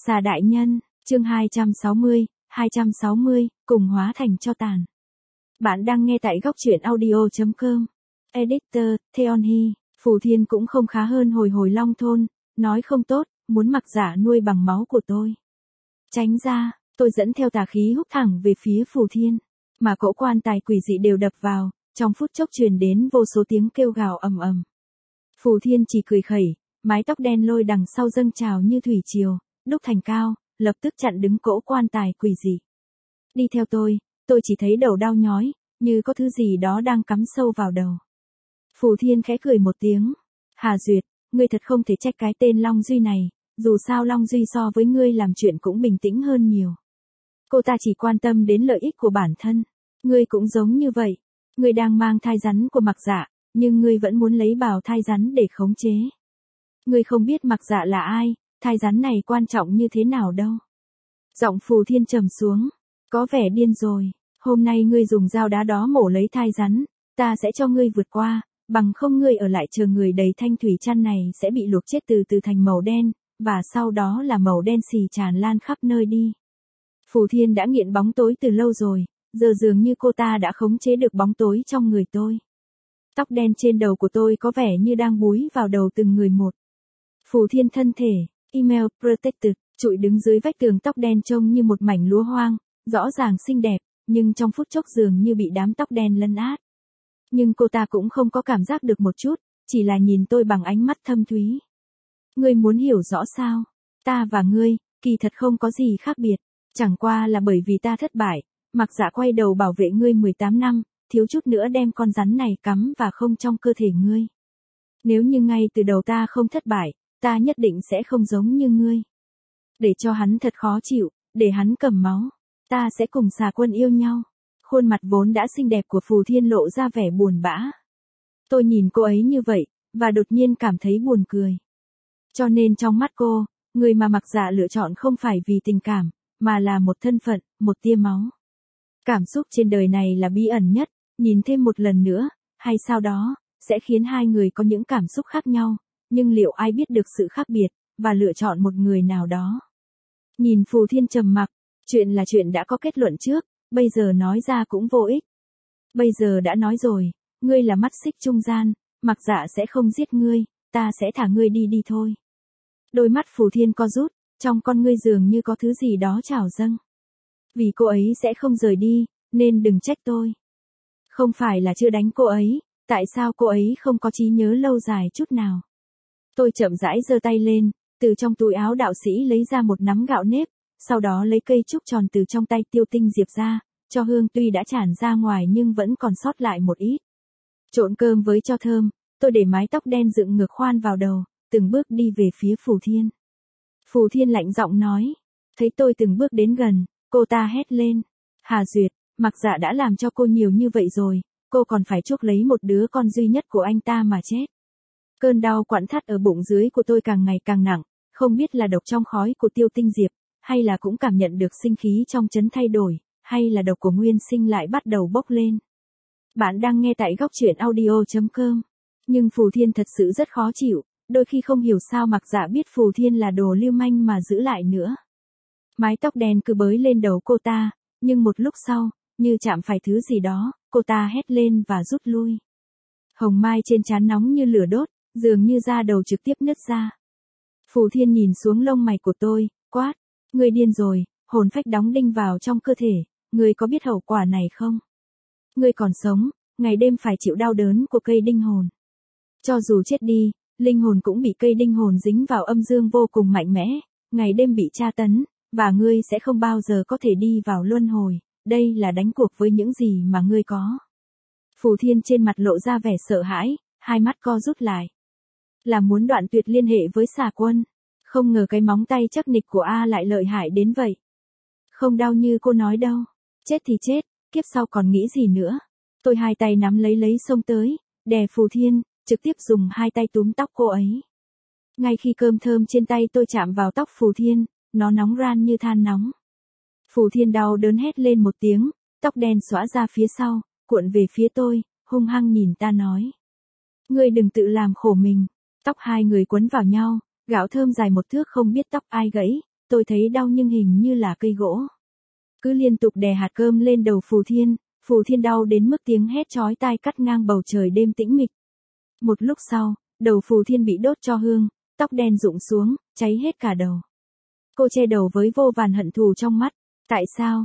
Xà đại nhân, chương 260, cùng hóa thành tro tàn. Bạn đang nghe tại góc truyện audio.com. Editor, Theon Hy, Phù Thiên cũng không khá hơn hồi Long Thôn, nói không tốt, muốn Mặc Dạ nuôi bằng máu của tôi. Tránh ra, tôi dẫn theo tà khí húc thẳng về phía Phù Thiên, mà cỗ quan tài quỷ dị đều đập vào, trong phút chốc truyền đến vô số tiếng kêu gào ầm ầm. Phù Thiên chỉ cười khẩy, mái tóc đen lôi đằng sau dâng trào như thủy triều, đúc thành cao, lập tức chặn đứng cỗ quan tài quỷ dị. Đi theo tôi chỉ thấy đầu đau nhói, như có thứ gì đó đang cắm sâu vào đầu. Phù Thiên khẽ cười một tiếng. Hà Duyệt, ngươi thật không thể trách cái tên Long Duy này, dù sao Long Duy so với ngươi làm chuyện cũng bình tĩnh hơn nhiều. Cô ta chỉ quan tâm đến lợi ích của bản thân. Ngươi cũng giống như vậy. Ngươi đang mang thai rắn của Mặc Dạ, nhưng ngươi vẫn muốn lấy bào thai rắn để khống chế. Ngươi không biết Mặc Dạ là ai, thai rắn này quan trọng như thế nào đâu. Giọng Phù Thiên trầm xuống. Có vẻ điên rồi. Hôm nay ngươi dùng dao đá đó mổ lấy thai rắn, ta sẽ cho ngươi vượt qua, bằng không ngươi ở lại chờ người đầy thanh thủy chăn này sẽ bị luộc chết từ từ thành màu đen, và sau đó là màu đen xì tràn lan khắp nơi đi. Phù Thiên đã nghiện bóng tối từ lâu rồi, giờ dường như cô ta đã khống chế được bóng tối trong người tôi. Tóc đen trên đầu của tôi có vẻ như đang búi vào đầu từng người một. Phù Thiên thân thể, email protected, trụi đứng dưới vách tường tóc đen trông như một mảnh lúa hoang, rõ ràng xinh đẹp, nhưng trong phút chốc dường như bị đám tóc đen lấn át. Nhưng cô ta cũng không có cảm giác được một chút, chỉ là nhìn tôi bằng ánh mắt thâm thúy. Ngươi muốn hiểu rõ sao? Ta và ngươi, kỳ thật không có gì khác biệt, chẳng qua là bởi vì ta thất bại, Mặc Dạ quay đầu bảo vệ ngươi 18 năm, thiếu chút nữa đem con rắn này cắm và không trong cơ thể ngươi. Nếu như ngay từ đầu ta không thất bại, ta nhất định sẽ không giống như ngươi. Để cho hắn thật khó chịu, để hắn cầm máu, ta sẽ cùng Xà Quân yêu nhau. Khuôn mặt vốn đã xinh đẹp của Phù Thiên lộ ra vẻ buồn bã. Tôi nhìn cô ấy như vậy, và đột nhiên cảm thấy buồn cười. Cho nên trong mắt cô, người mà Mặc Dạ lựa chọn không phải vì tình cảm, mà là một thân phận, một tia máu. Cảm xúc trên đời này là bí ẩn nhất, nhìn thêm một lần nữa, hay sau đó, sẽ khiến hai người có những cảm xúc khác nhau, nhưng liệu ai biết được sự khác biệt, và lựa chọn một người nào đó. Nhìn Phù Thiên trầm mặc, chuyện là chuyện đã có kết luận trước, bây giờ nói ra cũng vô ích. Bây giờ đã nói rồi, ngươi là mắt xích trung gian, Mặc Dạ sẽ không giết ngươi, ta sẽ thả ngươi đi thôi. Đôi mắt Phù Thiên co rút, trong con ngươi dường như có thứ gì đó trào dâng. Vì cô ấy sẽ không rời đi, nên đừng trách tôi. Không phải là chưa đánh cô ấy, tại sao cô ấy không có trí nhớ lâu dài chút nào. Tôi chậm rãi giơ tay lên, từ trong túi áo đạo sĩ lấy ra một nắm gạo nếp, sau đó lấy cây trúc tròn từ trong tay Tiêu Tinh Diệp ra, cho hương tuy đã tràn ra ngoài nhưng vẫn còn sót lại một ít. Trộn cơm với cho thơm, tôi để mái tóc đen dựng ngược khoan vào đầu, từng bước đi về phía Phù Thiên. Phù Thiên lạnh giọng nói, thấy tôi từng bước đến gần, cô ta hét lên. Hà Duyệt, Mặc Dạ đã làm cho cô nhiều như vậy rồi, cô còn phải chuốc lấy một đứa con duy nhất của anh ta mà chết. Cơn đau quặn thắt ở bụng dưới của tôi càng ngày càng nặng, không biết là độc trong khói của Tiêu Tinh Diệp, hay là cũng cảm nhận được sinh khí trong trấn thay đổi, hay là độc của nguyên sinh lại bắt đầu bốc lên. Bạn đang nghe tại góc truyện audio.com. Nhưng Phù Thiên thật sự rất khó chịu, đôi khi không hiểu sao Mặc Dạ biết Phù Thiên là đồ lưu manh mà giữ lại nữa. Mái tóc đen cứ bới lên đầu cô ta, nhưng một lúc sau, như chạm phải thứ gì đó, cô ta hét lên và rút lui. Hồng mai trên trán nóng như lửa đốt, dường như da đầu trực tiếp nứt ra. Phù Thiên nhìn xuống lông mày của tôi, quát, ngươi điên rồi, hồn phách đóng đinh vào trong cơ thể, ngươi có biết hậu quả này không? Ngươi còn sống, ngày đêm phải chịu đau đớn của cây đinh hồn. Cho dù chết đi, linh hồn cũng bị cây đinh hồn dính vào âm dương vô cùng mạnh mẽ, ngày đêm bị tra tấn, và ngươi sẽ không bao giờ có thể đi vào luân hồi, đây là đánh cuộc với những gì mà ngươi có. Phù Thiên trên mặt lộ ra vẻ sợ hãi, hai mắt co rút lại. Là muốn đoạn tuyệt liên hệ với Xà Quân. Không ngờ cái móng tay chắc nịch của A lại lợi hại đến vậy. Không đau như cô nói đâu. Chết thì chết, kiếp sau còn nghĩ gì nữa. Tôi hai tay nắm lấy xông tới, đè Phù Thiên, trực tiếp dùng hai tay túm tóc cô ấy. Ngay khi cơm thơm trên tay tôi chạm vào tóc Phù Thiên, nó nóng ran như than nóng. Phù Thiên đau đớn hét lên một tiếng, tóc đen xõa ra phía sau, cuộn về phía tôi, hung hăng nhìn ta nói. Ngươi đừng tự làm khổ mình. Tóc hai người quấn vào nhau, gạo thơm dài một thước không biết tóc ai gãy, tôi thấy đau nhưng hình như là cây gỗ. Cứ liên tục đè hạt cơm lên đầu Phù Thiên đau đến mức tiếng hét chói tai cắt ngang bầu trời đêm tĩnh mịch. Một lúc sau, đầu Phù Thiên bị đốt cho hương, tóc đen rụng xuống, cháy hết cả đầu. Cô che đầu với vô vàn hận thù trong mắt. Tại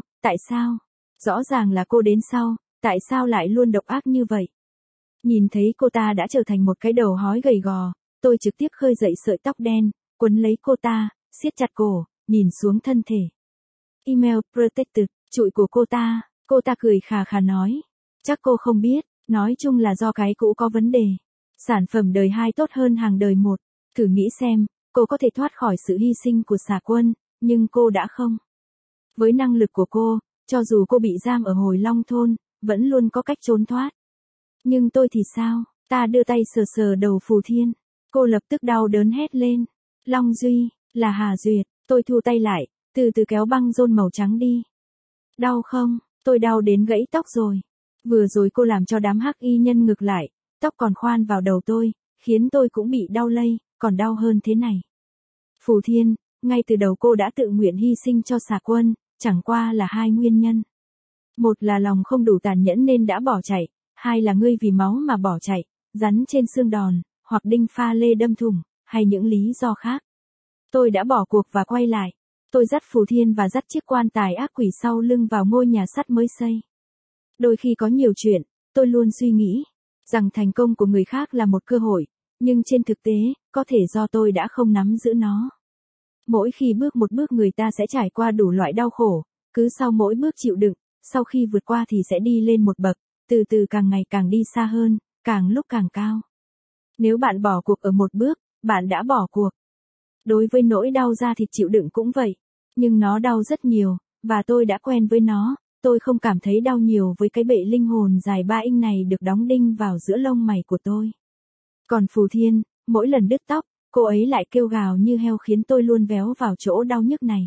sao? Rõ ràng là cô đến sau, tại sao lại luôn độc ác như vậy? Nhìn thấy cô ta đã trở thành một cái đầu hói gầy gò, tôi trực tiếp khơi dậy sợi tóc đen, quấn lấy cô ta, siết chặt cổ, nhìn xuống thân thể. Email protected, trụi của cô ta cười khà khà nói. Chắc cô không biết, nói chung là do cái cũ có vấn đề. Sản phẩm đời 2 tốt hơn hàng đời 1. Thử nghĩ xem, cô có thể thoát khỏi sự hy sinh của Xà Quân, nhưng cô đã không. Với năng lực của cô, cho dù cô bị giam ở Hồi Long thôn, vẫn luôn có cách trốn thoát. Nhưng tôi thì sao? Ta đưa tay sờ sờ đầu Phù Thiên. Cô lập tức đau đớn hét lên. Long Duy, là Hà Duyệt. Tôi thu tay lại, từ từ kéo băng rôn màu trắng đi. Đau không? Tôi đau đến gãy tóc rồi. Vừa rồi cô làm cho đám hắc y nhân ngược lại, tóc còn khoan vào đầu tôi, khiến tôi cũng bị đau lây, còn đau hơn thế này. Phù Thiên, ngay từ đầu cô đã tự nguyện hy sinh cho Xà Quân, chẳng qua là 2 nguyên nhân. Một là lòng không đủ tàn nhẫn nên đã bỏ chạy, 2 là ngươi vì máu mà bỏ chạy, rắn trên xương đòn, hoặc đinh pha lê đâm thủng, hay những lý do khác. Tôi đã bỏ cuộc và quay lại. Tôi dắt Phù Thiên và dắt chiếc quan tài ác quỷ sau lưng vào ngôi nhà sắt mới xây. Đôi khi có nhiều chuyện, tôi luôn suy nghĩ rằng thành công của người khác là một cơ hội, nhưng trên thực tế, có thể do tôi đã không nắm giữ nó. Mỗi khi bước một bước người ta sẽ trải qua đủ loại đau khổ, cứ sau mỗi bước chịu đựng, sau khi vượt qua thì sẽ đi lên một bậc, từ từ càng ngày càng đi xa hơn, càng lúc càng cao. Nếu bạn bỏ cuộc ở một bước, bạn đã bỏ cuộc. Đối với nỗi đau da thịt chịu đựng cũng vậy, nhưng nó đau rất nhiều, và tôi đã quen với nó, tôi không cảm thấy đau nhiều với cái bệ linh hồn dài 3 inch này được đóng đinh vào giữa lông mày của tôi. Còn Phù Thiên, mỗi lần đứt tóc, cô ấy lại kêu gào như heo khiến tôi luôn véo vào chỗ đau nhức này.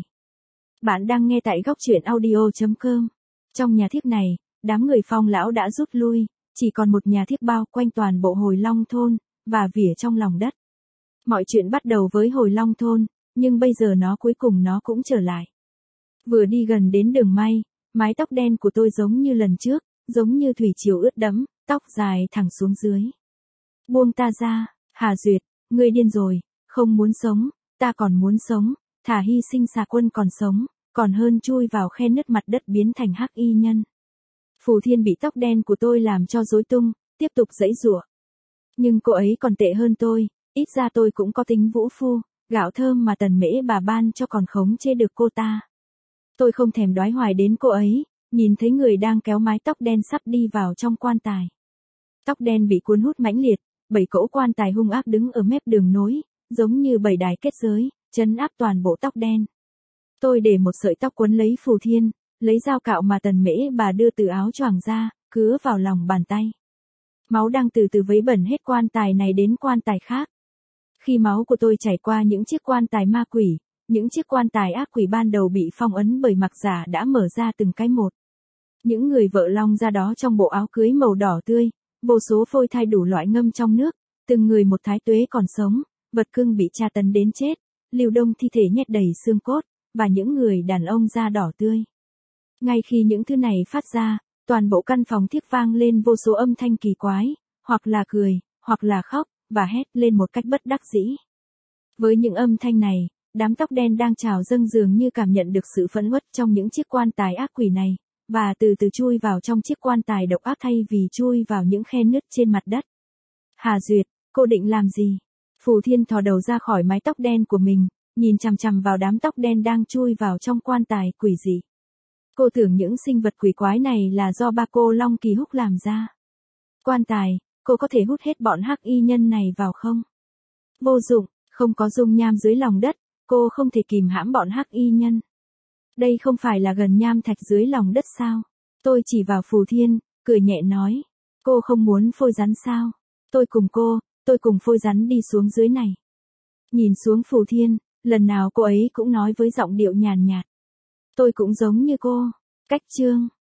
Bạn đang nghe tại góc truyện audio.com. Trong nhà thiếp này, đám người Phong lão đã rút lui, chỉ còn một nhà thiếp bao quanh toàn bộ Hồi Long thôn, và vỉa trong lòng đất. Mọi chuyện bắt đầu với Hồi Long thôn, nhưng bây giờ cuối cùng nó cũng trở lại. Vừa đi gần đến đường may, mái tóc đen của tôi giống như lần trước, giống như thủy triều ướt đẫm, tóc dài thẳng xuống dưới. Buông ta ra, Hà Duyệt, ngươi điên rồi, không muốn sống, ta còn muốn sống, thà hy sinh Xà Quân còn sống, còn hơn chui vào khe nứt mặt đất biến thành hắc y nhân. Phù Thiên bị tóc đen của tôi làm cho rối tung, tiếp tục giãy giụa. Nhưng cô ấy còn tệ hơn tôi, ít ra tôi cũng có tính vũ phu, gạo thơm mà Tần Mễ bà ban cho còn khống chế được cô ta. Tôi không thèm đoái hoài đến cô ấy, nhìn thấy người đang kéo mái tóc đen sắp đi vào trong quan tài. Tóc đen bị cuốn hút mãnh liệt, 7 cỗ quan tài hung ác đứng ở mép đường nối, giống như 7 đài kết giới, trấn áp toàn bộ tóc đen. Tôi để một sợi tóc quấn lấy Phù Thiên, lấy dao cạo mà Tần Mễ bà đưa từ áo choàng ra, cứa vào lòng bàn tay. Máu đang từ từ vấy bẩn hết quan tài này đến quan tài khác. Khi máu của tôi chảy qua những chiếc quan tài ma quỷ, những chiếc quan tài ác quỷ ban đầu bị phong ấn bởi mặc giả đã mở ra từng cái một. Những người vợ long ra đó trong bộ áo cưới màu đỏ tươi, vô số phôi thai đủ loại ngâm trong nước, từng người một thái tuế còn sống, vật cưng bị tra tấn đến chết, lưu đông thi thể nhét đầy xương cốt, và những người đàn ông da đỏ tươi. Ngay khi những thứ này phát ra, toàn bộ căn phòng thiếc vang lên vô số âm thanh kỳ quái, hoặc là cười, hoặc là khóc, và hét lên một cách bất đắc dĩ. Với những âm thanh này, đám tóc đen đang trào dâng dường như cảm nhận được sự phẫn uất trong những chiếc quan tài ác quỷ này, và từ từ chui vào trong chiếc quan tài độc ác thay vì chui vào những khe nứt trên mặt đất. Hà Duyệt, cô định làm gì? Phù Thiên thò đầu ra khỏi mái tóc đen của mình, nhìn chằm chằm vào đám tóc đen đang chui vào trong quan tài quỷ dị. Cô tưởng những sinh vật quỷ quái này là do ba cô Long Kỳ Húc làm ra. Quan tài, cô có thể hút hết bọn hắc y nhân này vào không? Vô dụng, không có dung nham dưới lòng đất, cô không thể kìm hãm bọn hắc y nhân. Đây không phải là gần nham thạch dưới lòng đất sao? Tôi chỉ vào Phù Thiên, cười nhẹ nói. Cô không muốn phôi rắn sao? Tôi cùng phôi rắn đi xuống dưới này. Nhìn xuống Phù Thiên, lần nào cô ấy cũng nói với giọng điệu nhàn nhạt. Tôi cũng giống như cô. Cách chương.